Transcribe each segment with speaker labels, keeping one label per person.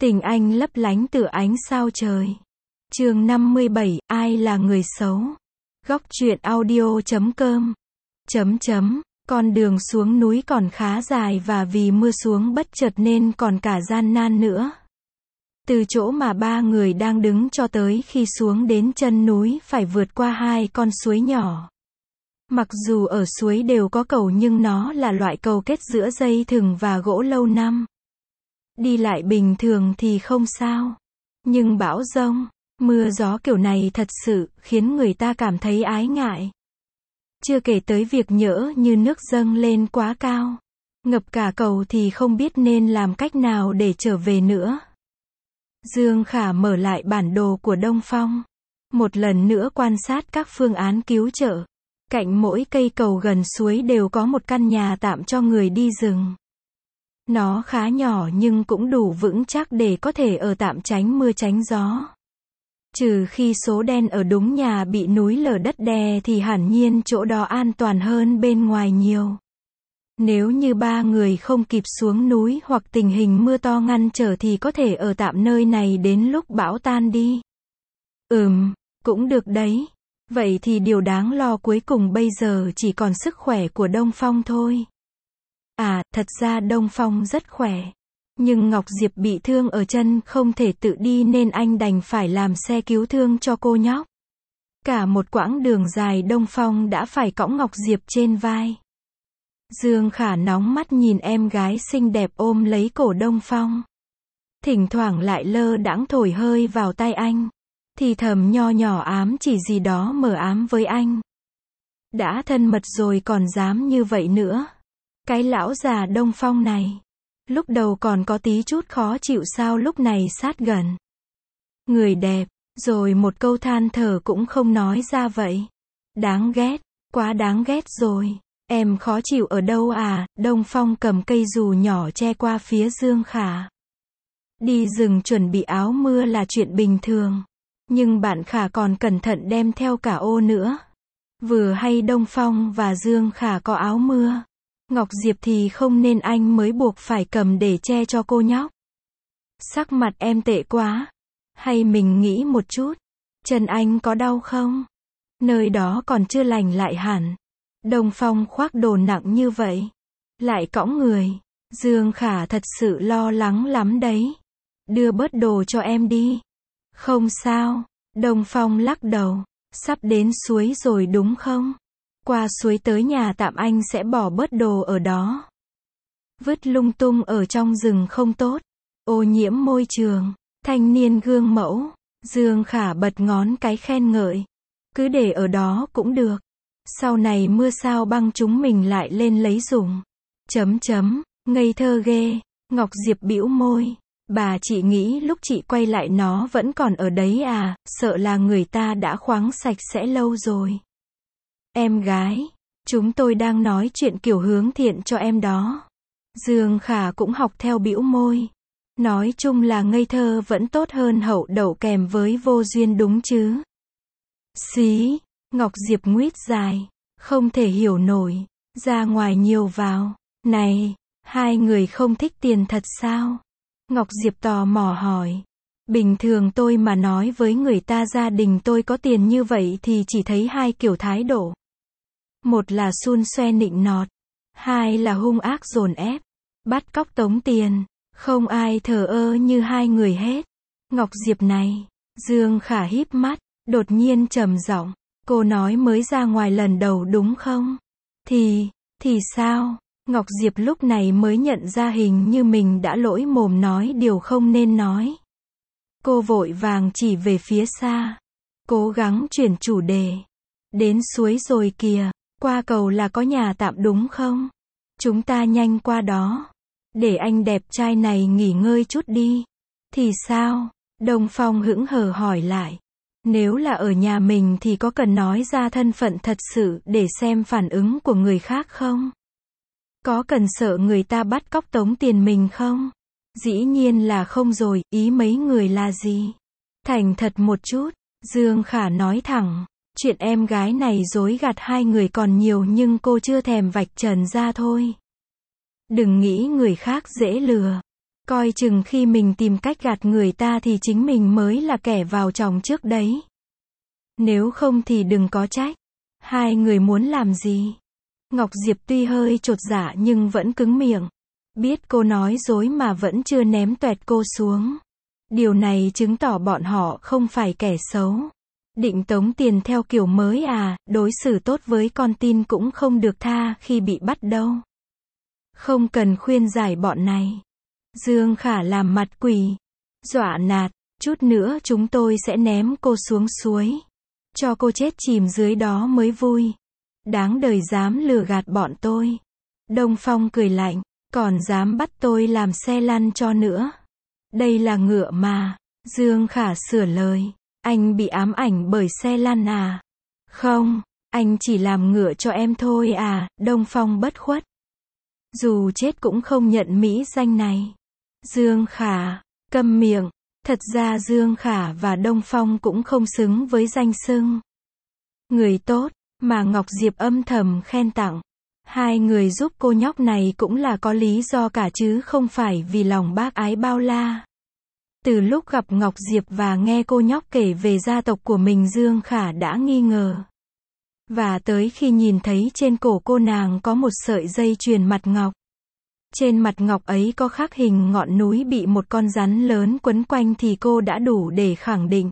Speaker 1: Tình anh lấp lánh tựa ánh sao trời. Chương 57, ai là người xấu? Góc truyện audio.com. Con đường xuống núi còn khá dài và vì mưa xuống bất chợt nên còn cả gian nan nữa. Từ chỗ mà ba người đang đứng cho tới khi xuống đến chân núi phải vượt qua hai con suối nhỏ. Mặc dù ở suối đều có cầu nhưng nó là loại cầu kết giữa dây thừng và gỗ lâu năm. Đi lại bình thường thì không sao. Nhưng bão giông, mưa gió kiểu này thật sự khiến người ta cảm thấy ái ngại. Chưa kể tới việc nhỡ như nước dâng lên quá cao, ngập cả cầu thì không biết nên làm cách nào để trở về nữa. Dương Khả mở lại bản đồ của Đông Phong. Một lần nữa quan sát các phương án cứu trợ. Cạnh mỗi cây cầu gần suối đều có một căn nhà tạm cho người đi rừng. Nó khá nhỏ nhưng cũng đủ vững chắc để có thể ở tạm tránh mưa tránh gió. Trừ khi số đen ở đúng nhà bị núi lở đất đè thì hẳn nhiên chỗ đó an toàn hơn bên ngoài nhiều. Nếu như ba người không kịp xuống núi hoặc tình hình mưa to ngăn trở thì có thể ở tạm nơi này đến lúc bão tan đi. Cũng được đấy. Vậy thì điều đáng lo cuối cùng bây giờ chỉ còn sức khỏe của Đông Phong thôi. Thật ra Đông Phong rất khỏe. Nhưng Ngọc Diệp bị thương ở chân không thể tự đi nên anh đành phải làm xe cứu thương cho cô nhóc. Cả một quãng đường dài Đông Phong đã phải cõng Ngọc Diệp trên vai. Dương Khả nóng mắt nhìn em gái xinh đẹp ôm lấy cổ Đông Phong. Thỉnh thoảng lại lơ đãng thổi hơi vào tai anh. Thì thầm nho nhỏ ám chỉ gì đó mờ ám với anh. Đã thân mật rồi còn dám như vậy nữa. Cái lão già Đông Phong này. Lúc đầu còn có tí chút khó chịu sao lúc này sát gần. Người đẹp, rồi một câu than thở cũng không nói ra vậy. Đáng ghét, quá đáng ghét rồi. Em khó chịu ở đâu à? Đông Phong cầm cây dù nhỏ che qua phía Dương Khả. Đi rừng chuẩn bị áo mưa là chuyện bình thường. Nhưng bạn Khả còn cẩn thận đem theo cả ô nữa. Vừa hay Đông Phong và Dương Khả có áo mưa. Ngọc Diệp thì không nên anh mới buộc phải cầm để che cho cô nhóc. Sắc mặt em tệ quá. Hay mình nghĩ một chút. Chân anh có đau không? Nơi đó còn chưa lành lại hẳn. Đông Phong khoác đồ nặng như vậy. Lại cõng người. Dương Khả thật sự lo lắng lắm đấy. Đưa bớt đồ cho em đi. Không sao. Đông Phong lắc đầu. Sắp đến suối rồi đúng không? Qua suối tới nhà tạm anh sẽ bỏ bớt đồ ở đó. Vứt lung tung ở trong rừng không tốt. Ô nhiễm môi trường. Thanh niên gương mẫu. Dương Khả bật ngón cái khen ngợi. Cứ để ở đó cũng được. Sau này mưa sao băng chúng mình lại lên lấy dùng. Ngây thơ ghê. Ngọc Diệp bĩu môi. Bà chị nghĩ lúc chị quay lại nó vẫn còn ở đấy à, sợ là người ta đã khoáng sạch sẽ lâu rồi. Em gái, chúng tôi đang nói chuyện kiểu hướng thiện cho em đó. Dương Khả cũng học theo bĩu môi. Nói chung là ngây thơ vẫn tốt hơn hậu đậu kèm với vô duyên đúng chứ. Xí, Ngọc Diệp nguyết dài, không thể hiểu nổi, ra ngoài nhiều vào. Này, hai người không thích tiền thật sao? Ngọc Diệp tò mò hỏi. Bình thường tôi mà nói với người ta gia đình tôi có tiền như vậy thì chỉ thấy hai kiểu thái độ. Một là xun xoe nịnh nọt. Hai là hung ác dồn ép. Bắt cóc tống tiền. Không ai thờ ơ như hai người hết. Ngọc Diệp này. Dương Khả híp mắt. Đột nhiên trầm giọng. Cô nói mới ra ngoài lần đầu đúng không? Thì sao? Ngọc Diệp lúc này mới nhận ra hình như mình đã lỗi mồm nói điều không nên nói. Cô vội vàng chỉ về phía xa. Cố gắng chuyển chủ đề. Đến suối rồi kìa. Qua cầu là có nhà tạm đúng không? Chúng ta nhanh qua đó. Để anh đẹp trai này nghỉ ngơi chút đi. Thì sao? Đông Phong hững hờ hỏi lại. Nếu là ở nhà mình thì có cần nói ra thân phận thật sự để xem phản ứng của người khác không? Có cần sợ người ta bắt cóc tống tiền mình không? Dĩ nhiên là không rồi, ý mấy người là gì? Thành thật một chút, Dương Khả nói thẳng. Chuyện em gái này dối gạt hai người còn nhiều nhưng cô chưa thèm vạch trần ra thôi. Đừng nghĩ người khác dễ lừa. Coi chừng khi mình tìm cách gạt người ta thì chính mình mới là kẻ vào chòng trước đấy. Nếu không thì đừng có trách. Hai người muốn làm gì? Ngọc Diệp tuy hơi chột dạ nhưng vẫn cứng miệng. Biết cô nói dối mà vẫn chưa ném toẹt cô xuống. Điều này chứng tỏ bọn họ không phải kẻ xấu. Định tống tiền theo kiểu mới à, đối xử tốt với con tin cũng không được tha khi bị bắt đâu. Không cần khuyên giải bọn này. Dương Khả làm mặt quỷ. Dọa nạt, chút nữa chúng tôi sẽ ném cô xuống suối. Cho cô chết chìm dưới đó mới vui. Đáng đời dám lừa gạt bọn tôi. Đông Phong cười lạnh, còn dám bắt tôi làm xe lăn cho nữa. Đây là ngựa mà. Dương Khả sửa lời. Anh bị ám ảnh bởi xe lăn à? Không, anh chỉ làm ngựa cho em thôi à, Đông Phong bất khuất. Dù chết cũng không nhận mỹ danh này. Dương Khả, câm miệng. Thật ra Dương Khả và Đông Phong cũng không xứng với danh xưng người tốt, mà Ngọc Diệp âm thầm khen tặng. Hai người giúp cô nhóc này cũng là có lý do cả chứ không phải vì lòng bác ái bao la. Từ lúc gặp Ngọc Diệp và nghe cô nhóc kể về gia tộc của mình, Dương Khả đã nghi ngờ. Và tới khi nhìn thấy trên cổ cô nàng có một sợi dây chuyền mặt ngọc. Trên mặt ngọc ấy có khắc hình ngọn núi bị một con rắn lớn quấn quanh thì cô đã đủ để khẳng định.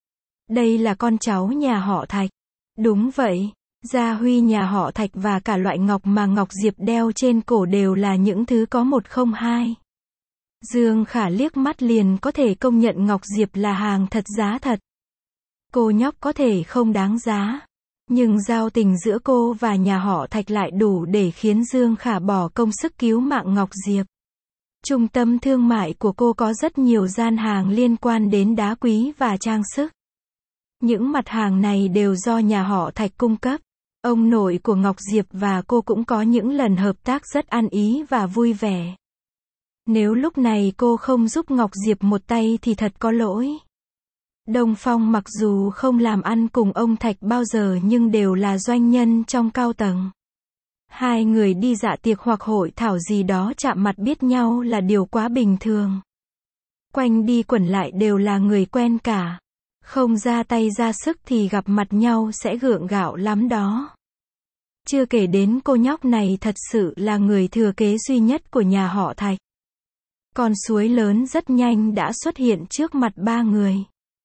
Speaker 1: Đây là con cháu nhà họ Thạch. Đúng vậy, Gia Huy nhà họ Thạch và cả loại ngọc mà Ngọc Diệp đeo trên cổ đều là những thứ có 102. Dương Khả liếc mắt liền có thể công nhận Ngọc Diệp là hàng thật giá thật. Cô nhóc có thể không đáng giá, nhưng giao tình giữa cô và nhà họ Thạch lại đủ để khiến Dương Khả bỏ công sức cứu mạng Ngọc Diệp. Trung tâm thương mại của cô có rất nhiều gian hàng liên quan đến đá quý và trang sức. Những mặt hàng này đều do nhà họ Thạch cung cấp. Ông nội của Ngọc Diệp và cô cũng có những lần hợp tác rất ăn ý và vui vẻ. Nếu lúc này cô không giúp Ngọc Diệp một tay thì thật có lỗi. Đông Phong mặc dù không làm ăn cùng ông Thạch bao giờ nhưng đều là doanh nhân trong cao tầng. Hai người đi dạ tiệc hoặc hội thảo gì đó chạm mặt biết nhau là điều quá bình thường. Quanh đi quẩn lại đều là người quen cả. Không ra tay ra sức thì gặp mặt nhau sẽ gượng gạo lắm đó. Chưa kể đến cô nhóc này thật sự là người thừa kế duy nhất của nhà họ Thạch. Con suối lớn rất nhanh đã xuất hiện trước mặt ba người.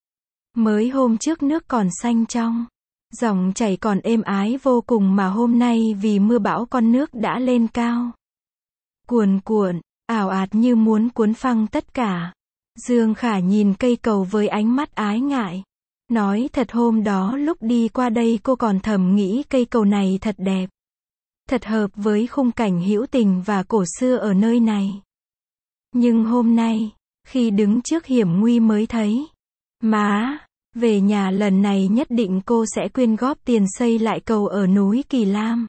Speaker 1: Mới hôm trước nước còn xanh trong. Dòng chảy còn êm ái vô cùng mà hôm nay vì mưa bão con nước đã lên cao. Cuồn cuộn, ào ạt như muốn cuốn phăng tất cả. Dương Khả nhìn cây cầu với ánh mắt ái ngại. Nói thật hôm đó lúc đi qua đây cô còn thầm nghĩ cây cầu này thật đẹp. Thật hợp với khung cảnh hữu tình và cổ xưa ở nơi này. Nhưng hôm nay, khi đứng trước hiểm nguy mới thấy. Má, về nhà lần này nhất định cô sẽ quyên góp tiền xây lại cầu ở núi Kỳ Lam.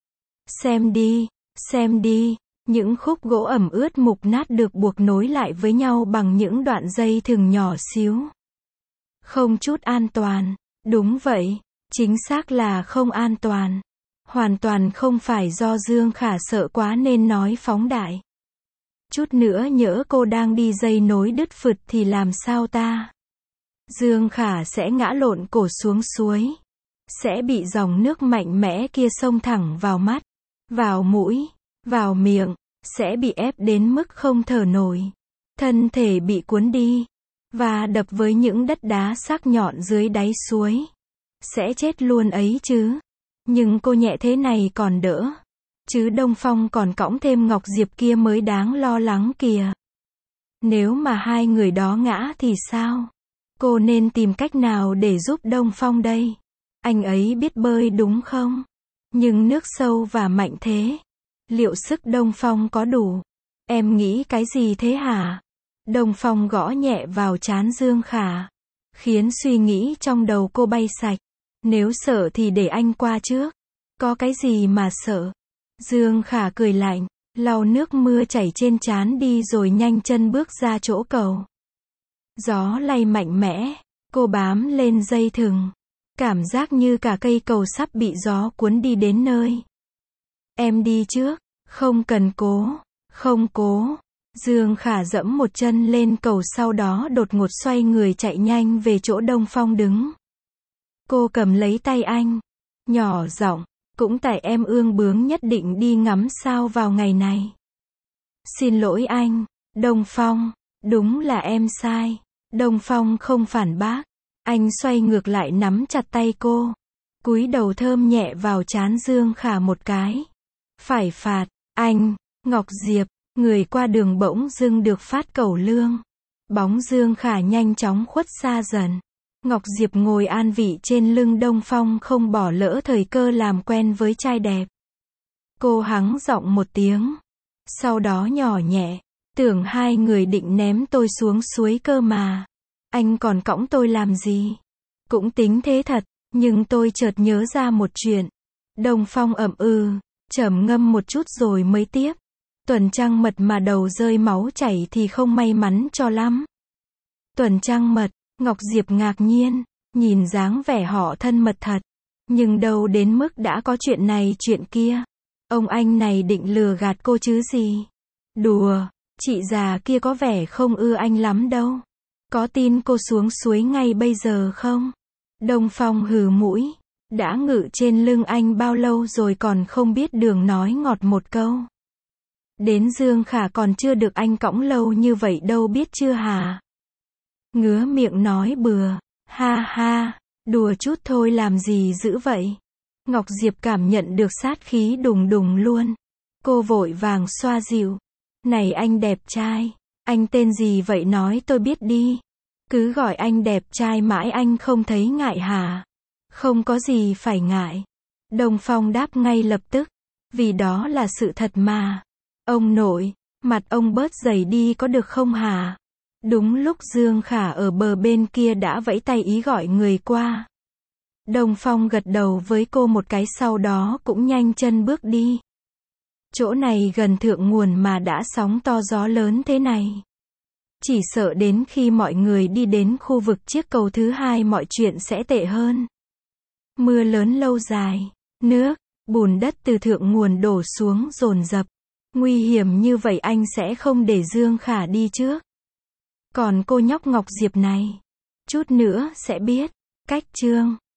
Speaker 1: Xem đi, những khúc gỗ ẩm ướt mục nát được buộc nối lại với nhau bằng những đoạn dây thừng nhỏ xíu. Không chút an toàn. Đúng vậy, chính xác là không an toàn. Hoàn toàn không phải do Dương Khả sợ quá nên nói phóng đại. Chút nữa nhỡ cô đang đi dây nối đứt phượt thì làm sao ta? Dương Khả sẽ ngã lộn cổ xuống suối. Sẽ bị dòng nước mạnh mẽ kia xông thẳng vào mắt, vào mũi, vào miệng. Sẽ bị ép đến mức không thở nổi. Thân thể bị cuốn đi. Và đập với những đất đá sắc nhọn dưới đáy suối. Sẽ chết luôn ấy chứ. Nhưng cô nhẹ thế này còn đỡ. Chứ Đông Phong còn cõng thêm Ngọc Diệp kia mới đáng lo lắng kìa. Nếu mà hai người đó ngã thì sao? Cô nên tìm cách nào để giúp Đông Phong đây? Anh ấy biết bơi đúng không? Nhưng nước sâu và mạnh thế. Liệu sức Đông Phong có đủ? Em nghĩ cái gì thế hả? Đông Phong gõ nhẹ vào trán Dương Khả. Khiến suy nghĩ trong đầu cô bay sạch. Nếu sợ thì để anh qua trước. Có cái gì mà sợ? Dương Khả cười lạnh, lau nước mưa chảy trên trán đi rồi nhanh chân bước ra chỗ cầu. Gió lay mạnh mẽ, cô bám lên dây thừng. Cảm giác như cả cây cầu sắp bị gió cuốn đi đến nơi. Em đi trước, không cần cố, không cố. Dương Khả dẫm một chân lên cầu, sau đó đột ngột xoay người chạy nhanh về chỗ Đông Phong đứng. Cô cầm lấy tay anh, nhỏ giọng, cũng tại em ương bướng nhất định đi ngắm sao vào ngày này. Xin lỗi anh, Đông Phong, đúng là em sai. Đông Phong không phản bác, anh xoay ngược lại nắm chặt tay cô, cúi đầu thơm nhẹ vào trán Dương Khả một cái. Phải phạt, anh, Ngọc Diệp, người qua đường bỗng dưng được phát cẩu lương. Bóng Dương Khả nhanh chóng khuất xa dần. Ngọc Diệp ngồi an vị trên lưng Đông Phong, không bỏ lỡ thời cơ làm quen với trai đẹp. Cô hắng giọng một tiếng, sau đó nhỏ nhẹ, tưởng hai người định ném tôi xuống suối cơ mà. Anh còn cõng tôi làm gì? Cũng tính thế thật, nhưng tôi chợt nhớ ra một chuyện. Đông Phong trầm ngâm một chút rồi mới tiếp. Tuần trăng mật mà đầu rơi máu chảy thì không may mắn cho lắm. Tuần trăng mật, Ngọc Diệp ngạc nhiên, nhìn dáng vẻ họ thân mật thật. Nhưng đâu đến mức đã có chuyện này chuyện kia. Ông anh này định lừa gạt cô chứ gì? Đùa, chị già kia có vẻ không ưa anh lắm đâu. Có tin cô xuống suối ngay bây giờ không? Đông Phong hừ mũi, đã ngự trên lưng anh bao lâu rồi còn không biết đường nói ngọt một câu. Đến Dương Khả còn chưa được anh cõng lâu như vậy đâu biết chưa hả? Ngứa miệng nói bừa, ha ha, đùa chút thôi làm gì dữ vậy? Ngọc Diệp cảm nhận được sát khí đùng đùng luôn. Cô vội vàng xoa dịu. Này anh đẹp trai, anh tên gì vậy nói tôi biết đi. Cứ gọi anh đẹp trai mãi anh không thấy ngại hả? Không có gì phải ngại. Đông Phong đáp ngay lập tức. Vì đó là sự thật mà. Ông nội, mặt ông bớt dày đi có được không hả? Đúng lúc Dương Khả ở bờ bên kia đã vẫy tay ý gọi người qua. Đông Phong gật đầu với cô một cái, sau đó cũng nhanh chân bước đi. Chỗ này gần thượng nguồn mà đã sóng to gió lớn thế này. Chỉ sợ đến khi mọi người đi đến khu vực chiếc cầu thứ hai mọi chuyện sẽ tệ hơn. Mưa lớn lâu dài, nước, bùn đất từ thượng nguồn đổ xuống dồn dập. Nguy hiểm như vậy anh sẽ không để Dương Khả đi trước. Còn cô nhóc Ngọc Diệp này, chút nữa sẽ biết. Cách chương